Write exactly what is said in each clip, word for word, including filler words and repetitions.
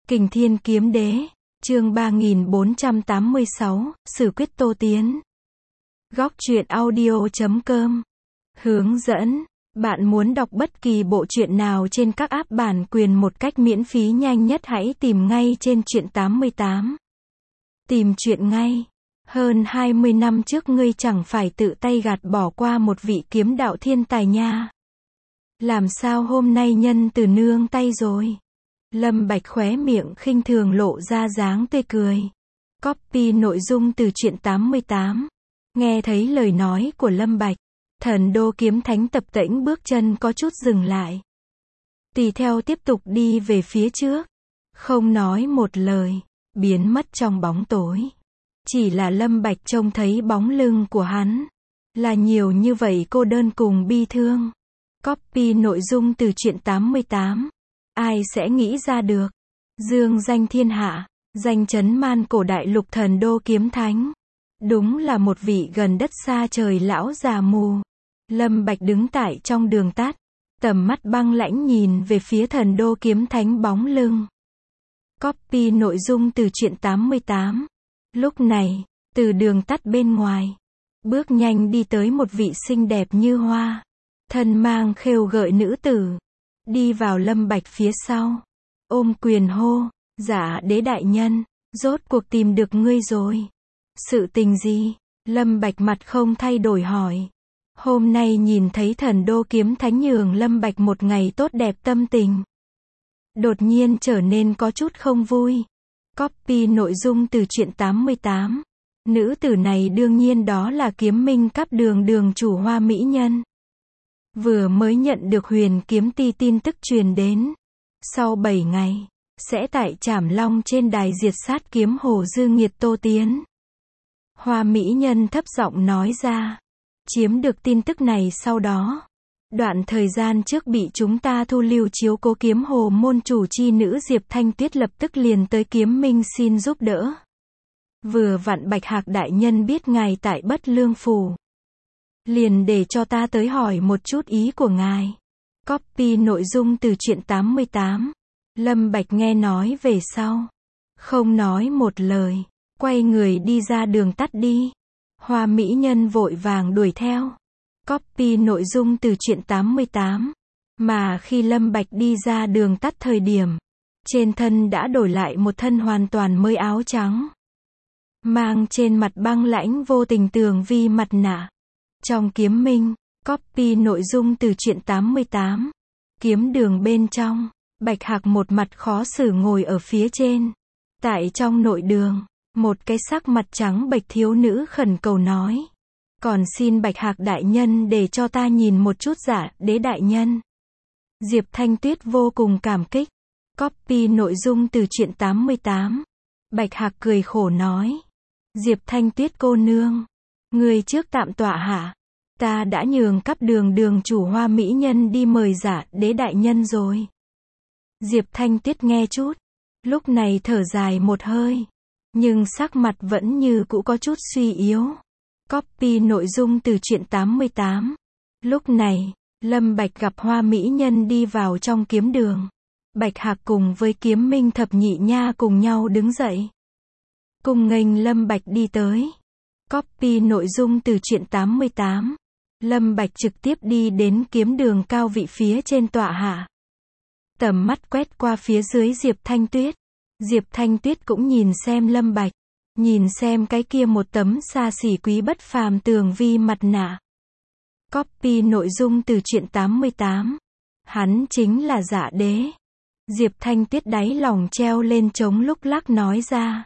Kình Thiên Kiếm Đế, chương ba nghìn bốn trăm tám mươi sáu, Sử Quyết Tô Tiến. Góc truyện audio chấm com. Hướng dẫn. Bạn muốn đọc bất kỳ bộ truyện nào trên các app bản quyền một cách miễn phí nhanh nhất hãy tìm ngay trên truyện tám mươi tám. Tìm truyện ngay. Hơn hai mươi năm trước ngươi chẳng phải tự tay gạt bỏ qua một vị kiếm đạo thiên tài nha. Làm sao hôm nay nhân từ nương tay rồi? Lâm Bạch khóe miệng khinh thường lộ ra dáng tươi cười. Copy nội dung từ truyện tám mươi tám. Nghe thấy lời nói của Lâm Bạch, Thần Đô Kiếm Thánh tập tễnh bước chân có chút dừng lại. Tùy theo tiếp tục đi về phía trước. Không nói một lời, biến mất trong bóng tối. Chỉ là Lâm Bạch trông thấy bóng lưng của hắn. Là nhiều như vậy cô đơn cùng bi thương. Copy nội dung từ truyện tám mươi tám. Ai sẽ nghĩ ra được? Dương danh thiên hạ, danh chấn man cổ đại lục Thần Đô Kiếm Thánh. Đúng là một vị gần đất xa trời lão già mù. Lâm Bạch đứng tại trong đường tắt, tầm mắt băng lãnh nhìn về phía Thần Đô Kiếm Thánh bóng lưng. Copy nội dung từ truyện tám mươi tám. Lúc này, từ đường tắt bên ngoài, bước nhanh đi tới một vị xinh đẹp như hoa, thân mang khêu gợi nữ tử. Đi vào Lâm Bạch phía sau, ôm quyền hô, Dạ Đế đại nhân, rốt cuộc tìm được ngươi rồi. Sự tình gì? Lâm Bạch mặt không thay đổi hỏi. Hôm nay nhìn thấy Thần Đô Kiếm Thánh nhường Lâm Bạch một ngày tốt đẹp tâm tình. Đột nhiên trở nên có chút không vui. Copy nội dung từ truyện tám mươi tám. Nữ tử này đương nhiên đó là Kiếm Minh Cáp Đường đường chủ Hoa Mỹ Nhân. Vừa mới nhận được Huyền Kiếm Ti tin tức truyền đến. Sau bảy ngày, sẽ tại Trảm Long trên đài diệt sát kiếm hồ dư nghiệt Tô Tiến. Hoa Mỹ Nhân thấp giọng nói ra. Chiếm được tin tức này sau đó. Đoạn thời gian trước bị chúng ta thu lưu chiếu cố kiếm hồ môn chủ chi nữ Diệp Thanh Tuyết lập tức liền tới Kiếm Minh xin giúp đỡ. Vừa vặn Bạch Hạc đại nhân biết ngài tại Bất Lương Phủ. Liền để cho ta tới hỏi một chút ý của ngài. Copy nội dung từ truyện tám mươi tám. Lâm Bạch nghe nói về sau. Không nói một lời. Quay người đi ra đường tắt đi. Hoa Mỹ Nhân vội vàng đuổi theo. Copy nội dung từ truyện tám mươi tám. Mà khi Lâm Bạch đi ra đường tắt thời điểm, trên thân đã đổi lại một thân hoàn toàn mới áo trắng. Mang trên mặt băng lãnh vô tình tường vi mặt nạ. Trong Kiếm Minh, copy nội dung từ truyện tám mươi tám. Kiếm đường bên trong, Bạch Hạc một mặt khó xử ngồi ở phía trên. Tại trong nội đường, một cái sắc mặt trắng bệch thiếu nữ khẩn cầu nói. Còn xin Bạch Hạc đại nhân để cho ta nhìn một chút Dạ Đế đại nhân. Diệp Thanh Tuyết vô cùng cảm kích. Copy nội dung từ truyện tám mươi tám. Bạch Hạc cười khổ nói. Diệp Thanh Tuyết cô nương. Người trước tạm tọa hạ. Ta đã nhường Cáp Đường đường chủ Hoa Mỹ Nhân đi mời Dạ Đế đại nhân rồi. Diệp Thanh Tuyết nghe chút. Lúc này thở dài một hơi. Nhưng sắc mặt vẫn như cũ có chút suy yếu. Copy nội dung từ truyện tám mươi tám. Lúc này, Lâm Bạch gặp Hoa Mỹ Nhân đi vào trong kiếm đường. Bạch Hạc cùng với Kiếm Minh thập nhị nha cùng nhau đứng dậy. Cùng nghênh Lâm Bạch đi tới. Copy nội dung từ truyện tám mươi tám. Lâm Bạch trực tiếp đi đến kiếm đường cao vị phía trên tọa hạ. Tầm mắt quét qua phía dưới Diệp Thanh Tuyết. Diệp Thanh Tuyết cũng nhìn xem Lâm Bạch. Nhìn xem cái kia một tấm xa xỉ quý bất phàm tường vi mặt nạ. Copy nội dung từ truyện tám mươi tám. Hắn chính là Dạ Đế. Diệp Thanh Tuyết đáy lòng treo lên trống lúc lắc nói ra.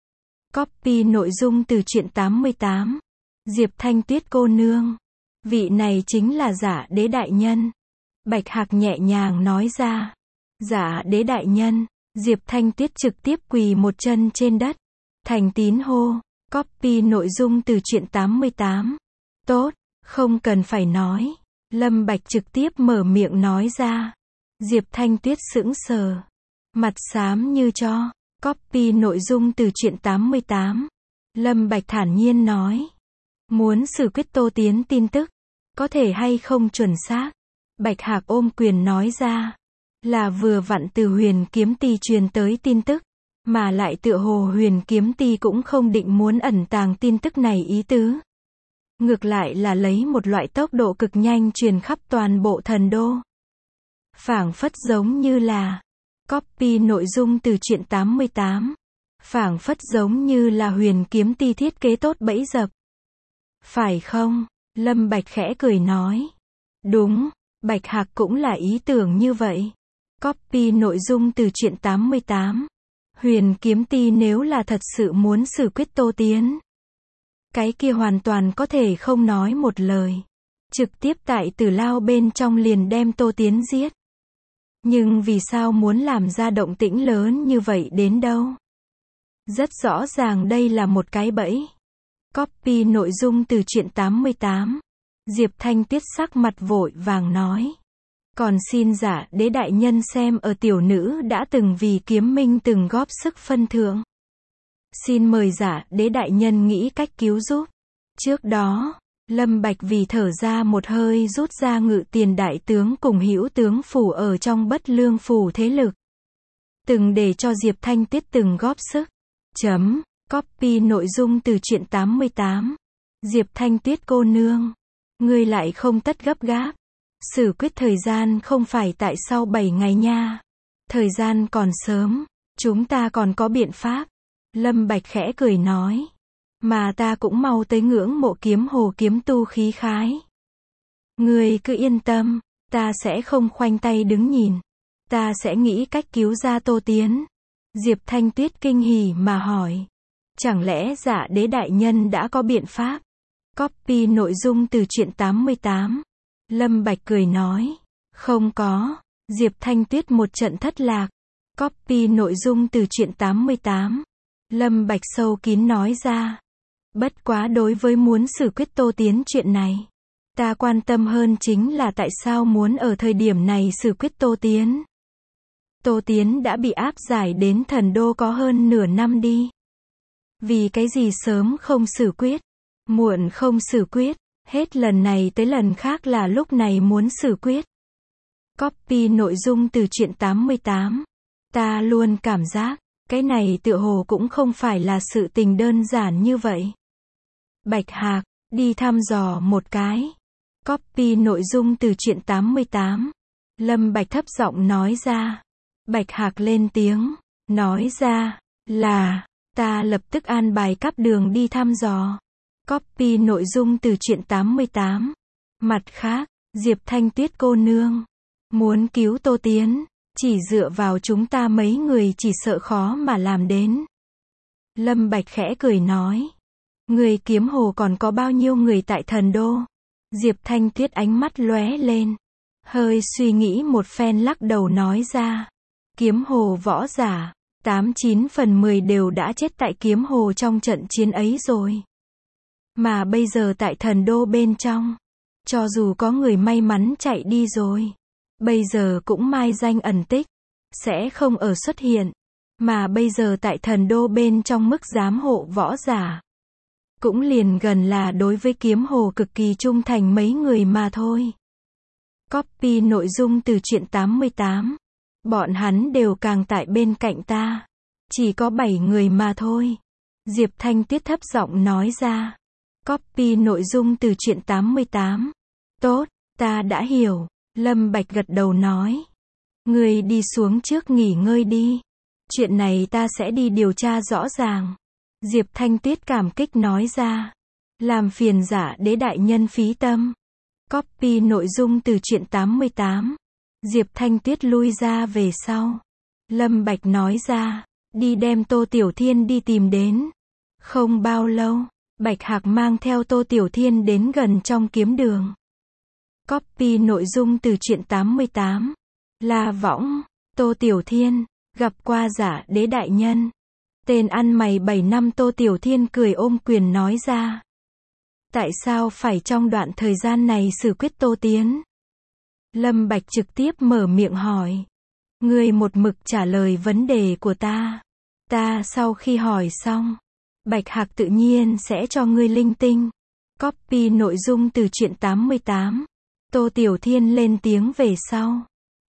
Copy nội dung từ truyện tám mươi tám. Diệp Thanh Tuyết cô nương. Vị này chính là Dạ Đế đại nhân. Bạch Hạc nhẹ nhàng nói ra. Dạ Đế đại nhân. Diệp Thanh Tuyết trực tiếp quỳ một chân trên đất. Thành tín hô. Copy nội dung từ truyện tám mươi tám. Tốt, không cần phải nói. Lâm Bạch trực tiếp mở miệng nói ra. Diệp Thanh Tuyết sững sờ. Mặt xám như tro. Copy nội dung từ truyện tám mươi tám. Lâm Bạch thản nhiên nói. Muốn Sử Quyết Tô Tiến tin tức. Có thể hay không chuẩn xác. Bạch Hạc ôm quyền nói ra. Là vừa vặn từ Huyền Kiếm Ti truyền tới tin tức, mà lại tựa hồ Huyền Kiếm Ti cũng không định muốn ẩn tàng tin tức này ý tứ. Ngược lại là lấy một loại tốc độ cực nhanh truyền khắp toàn bộ thần đô. Phảng phất giống như là copy nội dung từ truyện tám mươi tám. Phảng phất giống như là Huyền Kiếm Ti thiết kế tốt bẫy dập. Phải không? Lâm Bạch khẽ cười nói. Đúng, Bạch Hạc cũng là ý tưởng như vậy. Copy nội dung từ truyện tám mươi tám. Huyền Kiếm Ti nếu là thật sự muốn xử quyết Tô Tiến, cái kia hoàn toàn có thể không nói một lời. Trực tiếp tại Tử Lao bên trong liền đem Tô Tiến giết. Nhưng vì sao muốn làm ra động tĩnh lớn như vậy đến đâu? Rất rõ ràng đây là một cái bẫy. Copy nội dung từ truyện tám mươi tám. Diệp Thanh Tuyết sắc mặt vội vàng nói. Còn xin Giả Đế đại nhân xem ở tiểu nữ đã từng vì kiếm minh từng góp sức phân thượng. Xin mời Giả Đế đại nhân nghĩ cách cứu giúp. Trước đó, Lâm Bạch vì thở ra một hơi rút ra Ngự Tiền đại tướng cùng Hữu tướng phủ ở trong Bất Lương phủ thế lực. Từng để cho Diệp Thanh Tuyết từng góp sức. Chấm, copy nội dung từ truyện tám mươi tám. Diệp Thanh Tuyết cô nương, ngươi lại không tất gấp gáp. Xử quyết thời gian không phải tại sau bảy ngày nha. Thời gian còn sớm, chúng ta còn có biện pháp. Lâm Bạch khẽ cười nói. Mà ta cũng mau tới ngưỡng mộ Kiếm Hồ kiếm tu khí khái. Ngươi cứ yên tâm, ta sẽ không khoanh tay đứng nhìn. Ta sẽ nghĩ cách cứu ra Tô Tiến. Diệp Thanh Tuyết kinh hỉ mà hỏi. Chẳng lẽ Dạ Đế đại nhân đã có biện pháp? Copy nội dung từ truyện tám mươi tám. Lâm Bạch cười nói. Không có. Diệp Thanh Tuyết một trận thất lạc. Copy nội dung từ truyện tám mươi tám. Lâm Bạch sâu kín nói ra. Bất quá đối với muốn xử quyết Tô Tiến chuyện này, ta quan tâm hơn chính là tại sao muốn ở thời điểm này xử quyết Tô Tiến. Tô Tiến đã bị áp giải đến thần đô có hơn nửa năm đi. Vì cái gì sớm không xử quyết, muộn không xử quyết, hết lần này tới lần khác là lúc này muốn xử quyết. Copy nội dung từ truyện tám mươi tám. Ta luôn cảm giác, cái này tựa hồ cũng không phải là sự tình đơn giản như vậy. Bạch Hạc, đi thăm dò một cái. Copy nội dung từ truyện tám mươi tám. Lâm Bạch thấp giọng nói ra. Bạch Hạc lên tiếng, nói ra, là, ta lập tức an bài cắp đường đi thăm dò. Copy nội dung từ truyện tám mươi tám. Mặt khác, Diệp Thanh Tuyết cô nương, muốn cứu Tô Tiến, chỉ dựa vào chúng ta mấy người chỉ sợ khó mà làm đến. Lâm Bạch khẽ cười nói. Người Kiếm Hồ còn có bao nhiêu người tại thần đô? Diệp Thanh Tuyết ánh mắt lóe lên. Hơi suy nghĩ một phen lắc đầu nói ra. Kiếm Hồ võ giả, tám chín phần mười đều đã chết tại Kiếm Hồ trong trận chiến ấy rồi. Mà bây giờ tại thần đô bên trong, cho dù có người may mắn chạy đi rồi, bây giờ cũng mai danh ẩn tích, sẽ không ở xuất hiện. Mà bây giờ tại thần đô bên trong mức giám hộ võ giả, cũng liền gần là đối với Kiếm Hồ cực kỳ trung thành mấy người mà thôi. Copy nội dung từ truyện tám mươi tám. Bọn hắn đều càng tại bên cạnh ta. Chỉ có bảy người mà thôi. Diệp Thanh Tuyết thấp giọng nói ra. Copy nội dung từ truyện tám mươi tám. Tốt, ta đã hiểu. Lâm Bạch gật đầu nói. Người đi xuống trước nghỉ ngơi đi. Chuyện này ta sẽ đi điều tra rõ ràng. Diệp Thanh Tuyết cảm kích nói ra. Làm phiền Giả Đế đại nhân phí tâm. Copy nội dung từ truyện tám mươi tám. Diệp Thanh Tuyết lui ra về sau. Lâm Bạch nói ra. Đi đem Tô Tiểu Thiên đi tìm đến. Không bao lâu, Bạch Hạc mang theo Tô Tiểu Thiên đến gần trong kiếm đường. Copy nội dung từ truyện tám mươi tám. La Võng, Tô Tiểu Thiên, gặp qua Giả Đế đại nhân. Tên ăn mày bảy năm Tô Tiểu Thiên cười ôm quyền nói ra. Tại sao phải trong đoạn thời gian này xử quyết Tô Tiến? Lâm Bạch trực tiếp mở miệng hỏi. Ngươi một mực trả lời vấn đề của ta. Ta sau khi hỏi xong, Bạch Hạc tự nhiên sẽ cho ngươi linh tinh. Copy nội dung từ truyện tám mươi tám. Tô Tiểu Thiên lên tiếng về sau.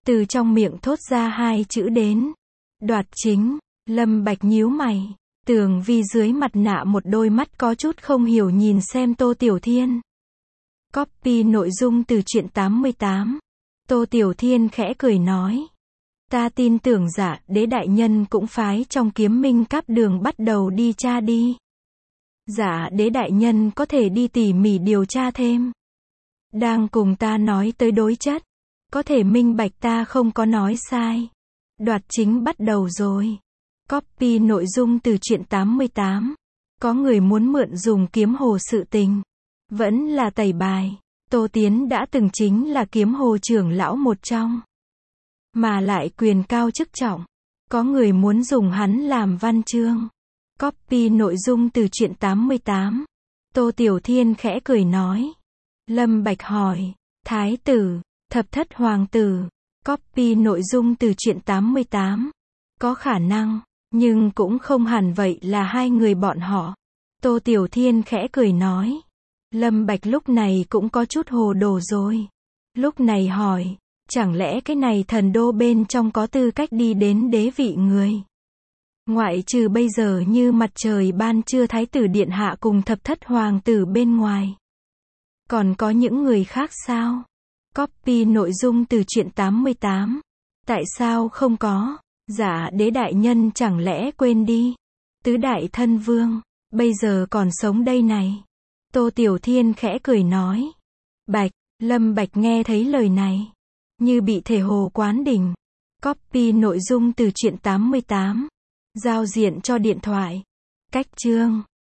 từ trong miệng thốt ra hai chữ đến. Đoạt chính. Lâm Bạch nhíu mày. Tường Vi dưới mặt nạ một đôi mắt có chút không hiểu nhìn xem Tô Tiểu Thiên. Copy nội dung từ truyện tám mươi tám. Tô Tiểu Thiên khẽ cười nói. Ta tin tưởng Dạ Đế đại nhân cũng phái trong Kiếm Minh Cáp đường bắt đầu đi tra đi. Dạ Đế đại nhân có thể đi tỉ mỉ điều tra thêm. Đang cùng ta nói tới đối chất. Có thể minh bạch ta không có nói sai. Đoạt chính bắt đầu rồi. Copy nội dung từ truyện tám mươi tám. Có người muốn mượn dùng kiếm hồ sự tình. Vẫn là tẩy bài. Tô Tiến đã từng chính là kiếm hồ trưởng lão một trong. Mà lại quyền cao chức trọng. Có người muốn dùng hắn làm văn chương. Copy nội dung từ truyện tám mươi tám. Tô Tiểu Thiên khẽ cười nói. Lâm Bạch hỏi. Thái tử, thập thất hoàng tử. Copy nội dung từ truyện tám mươi tám. Có khả năng, nhưng cũng không hẳn vậy là hai người bọn họ. Tô Tiểu Thiên khẽ cười nói. Lâm Bạch lúc này cũng có chút hồ đồ rồi. Lúc này hỏi. Chẳng lẽ cái này thần đô bên trong có tư cách đi đến đế vị người? Ngoại trừ bây giờ như mặt trời ban trưa thái tử điện hạ cùng thập thất hoàng tử bên ngoài. Còn có những người khác sao? Copy nội dung từ truyện tám mươi tám. Tại sao không có? Dạ Đế đại nhân chẳng lẽ quên đi? Tứ đại thân vương, bây giờ còn sống đây này. Tô Tiểu Thiên khẽ cười nói. Bạch, Lâm Bạch nghe thấy lời này. Như bị thể hồ quán đỉnh. Copy nội dung từ truyện tám mươi tám. Giao diện cho điện thoại. Cách chương.